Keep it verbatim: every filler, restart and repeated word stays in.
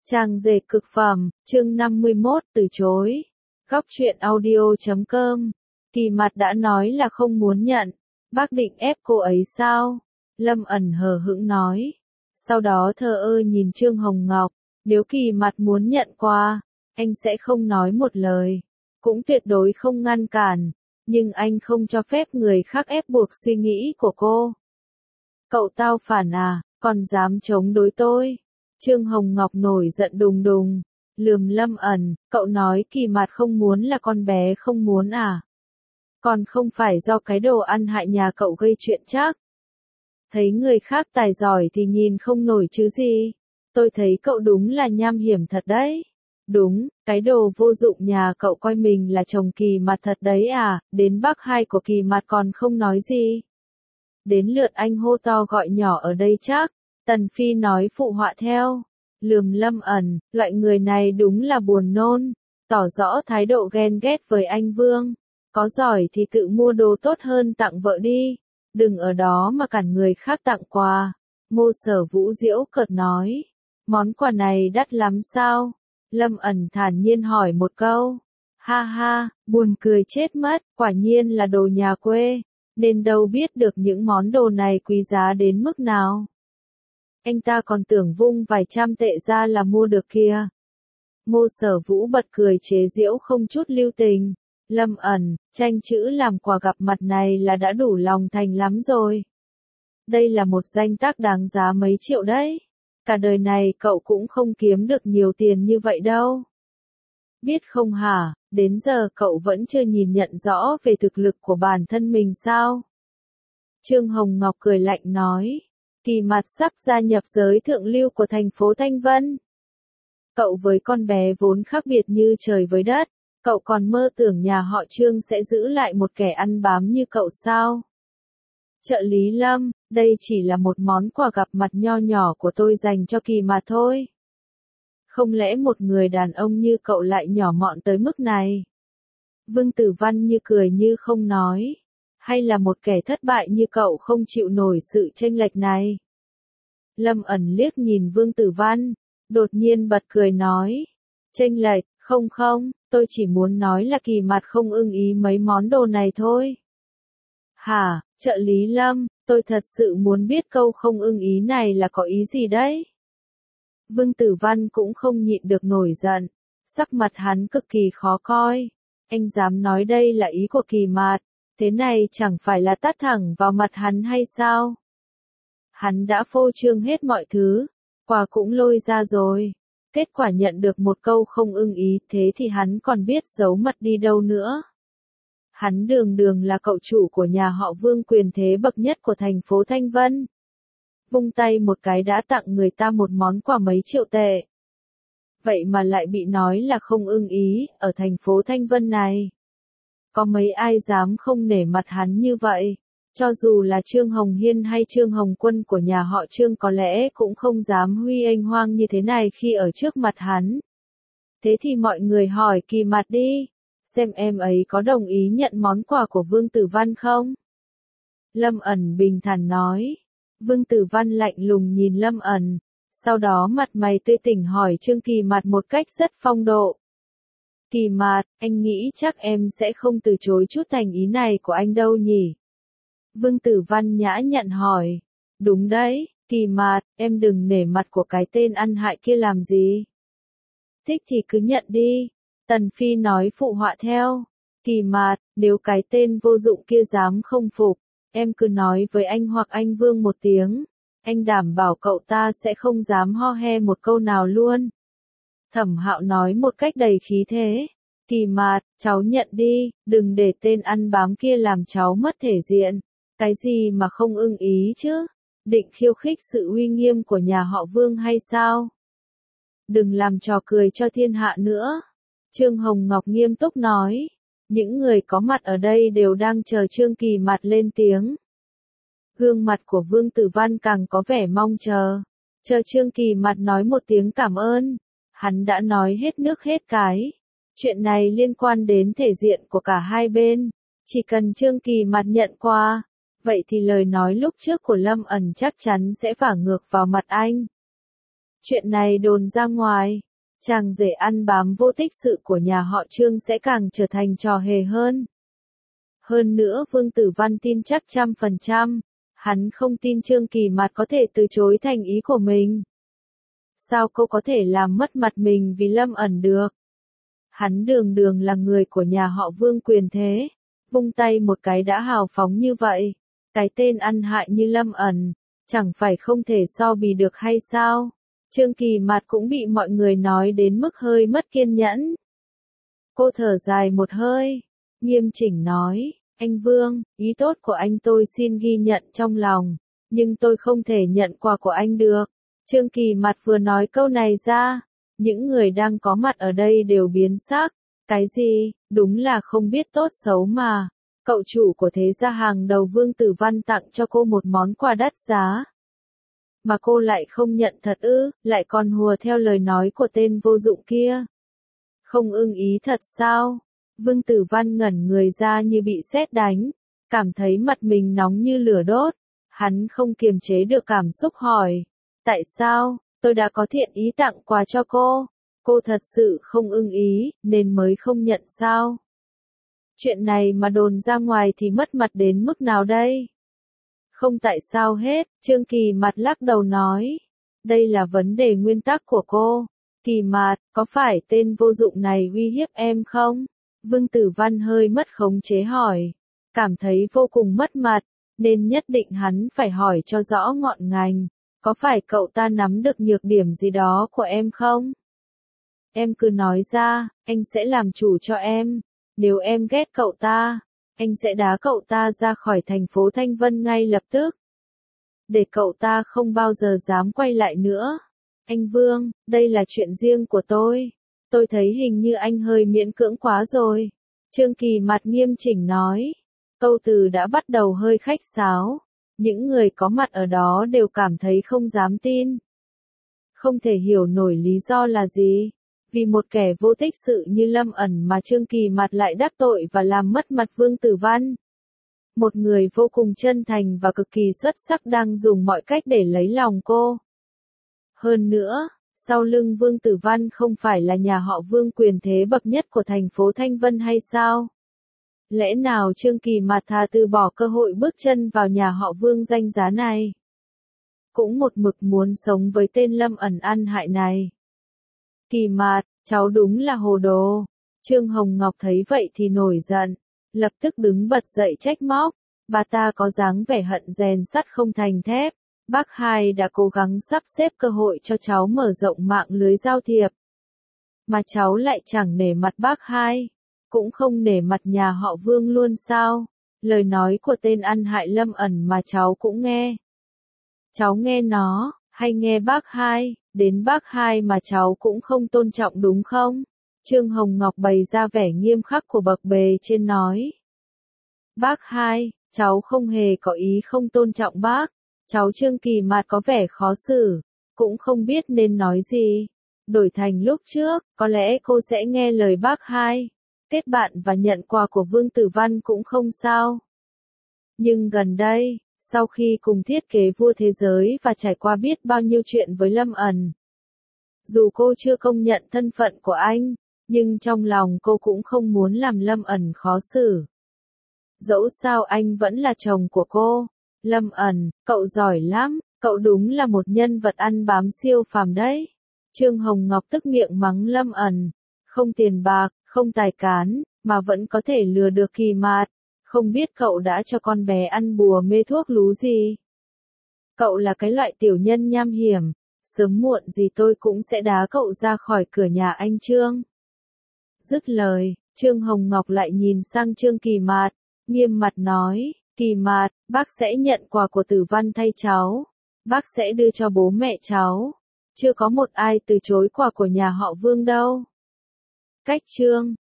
Trang dệt cực phẩm, chương năm mươi mốt, từ chối. Góc truyện audio chấm com. Kỳ Mặt đã nói là không muốn nhận. Bác định ép cô ấy sao? Lâm ẩn hờ hững nói. Sau đó thờ ơ nhìn Trương Hồng Ngọc. Nếu Kỳ Mặt muốn nhận qua, anh sẽ không nói một lời. Cũng tuyệt đối không ngăn cản. Nhưng anh không cho phép người khác ép buộc suy nghĩ của cô. Cậu tao phản à, còn dám chống đối tôi? Trương Hồng Ngọc nổi giận đùng đùng, lườm Lâm ẩn, cậu nói Kỳ Mặt không muốn là con bé không muốn à? Còn không phải do cái đồ ăn hại nhà cậu gây chuyện chắc? Thấy người khác tài giỏi thì nhìn không nổi chứ gì? Tôi thấy cậu đúng là nham hiểm thật đấy. Đúng, cái đồ vô dụng nhà cậu coi mình là chồng Kỳ Mặt thật đấy à, đến bác hai của Kỳ Mặt còn không nói gì. Đến lượt anh hô to gọi nhỏ ở đây chắc. Tần Phi nói phụ họa theo, lườm Lâm ẩn, loại người này đúng là buồn nôn, tỏ rõ thái độ ghen ghét với anh Vương. Có giỏi thì tự mua đồ tốt hơn tặng vợ đi, đừng ở đó mà cản người khác tặng quà. Ngô Sở Vũ giễu cợt nói, món quà này đắt lắm sao? Lâm ẩn thản nhiên hỏi một câu, ha ha, buồn cười chết mất, quả nhiên là đồ nhà quê, nên đâu biết được những món đồ này quý giá đến mức nào. Anh ta còn tưởng vung vài trăm tệ ra là mua được kia. Ngô Sở Vũ bật cười chế giễu không chút lưu tình. Lâm ẩn, tranh chữ làm quà gặp mặt này là đã đủ lòng thành lắm rồi. Đây là một danh tác đáng giá mấy triệu đấy. Cả đời này cậu cũng không kiếm được nhiều tiền như vậy đâu. Biết không hả, đến giờ cậu vẫn chưa nhìn nhận rõ về thực lực của bản thân mình sao? Trương Hồng Ngọc cười lạnh nói. Kỳ Mặt sắp gia nhập giới thượng lưu của thành phố Thanh Vân. Cậu với con bé vốn khác biệt như trời với đất, cậu còn mơ tưởng nhà họ Trương sẽ giữ lại một kẻ ăn bám như cậu sao? Trợ lý Lâm, đây chỉ là một món quà gặp mặt nho nhỏ của tôi dành cho Kỳ Mặt thôi. Không lẽ một người đàn ông như cậu lại nhỏ mọn tới mức này? Vương Tử Văn như cười như không nói. Hay là một kẻ thất bại như cậu không chịu nổi sự chênh lệch này? Lâm ẩn liếc nhìn Vương Tử Văn, đột nhiên bật cười nói. Chênh lệch, không không, tôi chỉ muốn nói là Kỳ Mặt không ưng ý mấy món đồ này thôi. Hả, trợ lý Lâm, tôi thật sự muốn biết câu không ưng ý này là có ý gì đấy? Vương Tử Văn cũng không nhịn được nổi giận, sắc mặt hắn cực kỳ khó coi. Anh dám nói đây là ý của Kỳ Mặt? Thế này chẳng phải là tát thẳng vào mặt hắn hay sao? Hắn đã phô trương hết mọi thứ, quà cũng lôi ra rồi. Kết quả nhận được một câu không ưng ý, thế thì hắn còn biết giấu mặt đi đâu nữa. Hắn đường đường là cậu chủ của nhà họ Vương quyền thế bậc nhất của thành phố Thanh Vân. Vung tay một cái đã tặng người ta một món quà mấy triệu tệ. Vậy mà lại bị nói là không ưng ý, ở thành phố Thanh Vân này. Có mấy ai dám không nể mặt hắn như vậy? Cho dù là Trương Hồng Hiên hay Trương Hồng Quân của nhà họ Trương có lẽ cũng không dám huy anh hoang như thế này khi ở trước mặt hắn. Thế thì mọi người hỏi Kỳ Mặt đi, xem em ấy có đồng ý nhận món quà của Vương Tử Văn không? Lâm ẩn bình thản nói. Vương Tử Văn lạnh lùng nhìn Lâm ẩn, sau đó mặt mày tươi tỉnh hỏi Trương Kỳ Mặt một cách rất phong độ. Kỳ Mặt, anh nghĩ chắc em sẽ không từ chối chút thành ý này của anh đâu nhỉ? Vương Tử Văn nhã nhặn hỏi. Đúng đấy, Kỳ Mặt, em đừng nể mặt của cái tên ăn hại kia làm gì. Thích thì cứ nhận đi. Tần Phi nói phụ họa theo. Kỳ Mặt, nếu cái tên vô dụng kia dám không phục, em cứ nói với anh hoặc anh Vương một tiếng. Anh đảm bảo cậu ta sẽ không dám ho he một câu nào luôn. Thẩm Hạo nói một cách đầy khí thế. Kỳ Mặt, cháu nhận đi, đừng để tên ăn bám kia làm cháu mất thể diện. Cái gì mà không ưng ý chứ? Định khiêu khích sự uy nghiêm của nhà họ Vương hay sao? Đừng làm trò cười cho thiên hạ nữa. Trương Hồng Ngọc nghiêm túc nói. Những người có mặt ở đây đều đang chờ Trương Kỳ Mặt lên tiếng. Gương mặt của Vương Tử Văn càng có vẻ mong chờ. Chờ Trương Kỳ Mặt nói một tiếng cảm ơn. Hắn đã nói hết nước hết cái. Chuyện này liên quan đến thể diện của cả hai bên. Chỉ cần Trương Kỳ Mặt nhận qua, vậy thì lời nói lúc trước của Lâm ẩn chắc chắn sẽ vả ngược vào mặt anh. Chuyện này đồn ra ngoài, chàng rể ăn bám vô tích sự của nhà họ Trương sẽ càng trở thành trò hề hơn. Hơn nữa Vương Tử Văn tin chắc trăm phần trăm, hắn không tin Trương Kỳ Mạt có thể từ chối thành ý của mình. Sao cô có thể làm mất mặt mình vì Lâm ẩn được? Hắn đường đường là người của nhà họ Vương quyền thế, vung tay một cái đã hào phóng như vậy. Cái tên ăn hại như Lâm ẩn, chẳng phải không thể so bì được hay sao? Trương Kỳ Mạt cũng bị mọi người nói đến mức hơi mất kiên nhẫn. Cô thở dài một hơi, nghiêm chỉnh nói, anh Vương, ý tốt của anh tôi xin ghi nhận trong lòng, nhưng tôi không thể nhận quà của anh được. Trương Kỳ Mạt vừa nói câu này ra, những người đang có mặt ở đây đều biến sắc. Cái gì, đúng là không biết tốt xấu mà. Cậu chủ của thế gia hàng đầu Vương Tử Văn tặng cho cô một món quà đắt giá. Mà cô lại không nhận thật ư, lại còn hùa theo lời nói của tên vô dụng kia. Không ưng ý thật sao? Vương Tử Văn ngẩn người ra như bị sét đánh, cảm thấy mặt mình nóng như lửa đốt. Hắn không kiềm chế được cảm xúc hỏi, tại sao, tôi đã có thiện ý tặng quà cho cô, cô thật sự không ưng ý, nên mới không nhận sao? Chuyện này mà đồn ra ngoài thì mất mặt đến mức nào đây? Không tại sao hết, Trương Kỳ Mạt lắc đầu nói. Đây là vấn đề nguyên tắc của cô. Kỳ Mạt, có phải tên vô dụng này uy hiếp em không? Vương Tử Văn hơi mất khống chế hỏi. Cảm thấy vô cùng mất mặt, nên nhất định hắn phải hỏi cho rõ ngọn ngành. Có phải cậu ta nắm được nhược điểm gì đó của em không? Em cứ nói ra, anh sẽ làm chủ cho em. Nếu em ghét cậu ta, anh sẽ đá cậu ta ra khỏi thành phố Thanh Vân ngay lập tức. Để cậu ta không bao giờ dám quay lại nữa. Anh Vương, đây là chuyện riêng của tôi. Tôi thấy hình như anh hơi miễn cưỡng quá rồi. Trương Kỳ Mạt nghiêm chỉnh nói. Câu từ đã bắt đầu hơi khách sáo. Những người có mặt ở đó đều cảm thấy không dám tin. Không thể hiểu nổi lý do là gì. Vì một kẻ vô tích sự như Lâm ẩn mà Trương Kỳ Mạt lại đắc tội và làm mất mặt Vương Tử Văn. Một người vô cùng chân thành và cực kỳ xuất sắc đang dùng mọi cách để lấy lòng cô. Hơn nữa, sau lưng Vương Tử Văn không phải là nhà họ Vương quyền thế bậc nhất của thành phố Thanh Vân hay sao? Lẽ nào Trương Kỳ Mạt thà từ bỏ cơ hội bước chân vào nhà họ Vương danh giá này? Cũng một mực muốn sống với tên Lâm ẩn ăn hại này. Kỳ Mạt, cháu đúng là hồ đồ. Trương Hồng Ngọc thấy vậy thì nổi giận, lập tức đứng bật dậy trách móc. Bà ta có dáng vẻ hận rèn sắt không thành thép. Bác Hai đã cố gắng sắp xếp cơ hội cho cháu mở rộng mạng lưới giao thiệp. Mà cháu lại chẳng nể mặt bác Hai, cũng không nể mặt nhà họ Vương luôn sao? Lời nói của tên ăn hại Lâm ẩn mà cháu cũng nghe. Cháu nghe nó, hay nghe bác Hai, đến bác Hai mà cháu cũng không tôn trọng đúng không? Trương Hồng Ngọc bày ra vẻ nghiêm khắc của bậc bề trên nói. Bác Hai, cháu không hề có ý không tôn trọng bác. Cháu Trương Kỳ Mạt có vẻ khó xử, cũng không biết nên nói gì. Đổi thành lúc trước, có lẽ cô sẽ nghe lời bác Hai, kết bạn và nhận quà của Vương Tử Văn cũng không sao. Nhưng gần đây, sau khi cùng thiết kế vua thế giới và trải qua biết bao nhiêu chuyện với Lâm ẩn, dù cô chưa công nhận thân phận của anh, nhưng trong lòng cô cũng không muốn làm Lâm ẩn khó xử. Dẫu sao anh vẫn là chồng của cô. Lâm ẩn, cậu giỏi lắm, cậu đúng là một nhân vật ăn bám siêu phàm đấy. Trương Hồng Ngọc tức miệng mắng Lâm ẩn, không tiền bạc, không tài cán, mà vẫn có thể lừa được Kỳ Mạt, không biết cậu đã cho con bé ăn bùa mê thuốc lú gì. Cậu là cái loại tiểu nhân nham hiểm, sớm muộn gì tôi cũng sẽ đá cậu ra khỏi cửa nhà anh Trương. Dứt lời, Trương Hồng Ngọc lại nhìn sang Trương Kỳ Mạt, nghiêm mặt nói. Kỳ Mạt, bác sẽ nhận quà của Tử Văn thay cháu. Bác sẽ đưa cho bố mẹ cháu. Chưa có một ai từ chối quà của nhà họ Vương đâu. Cách Trương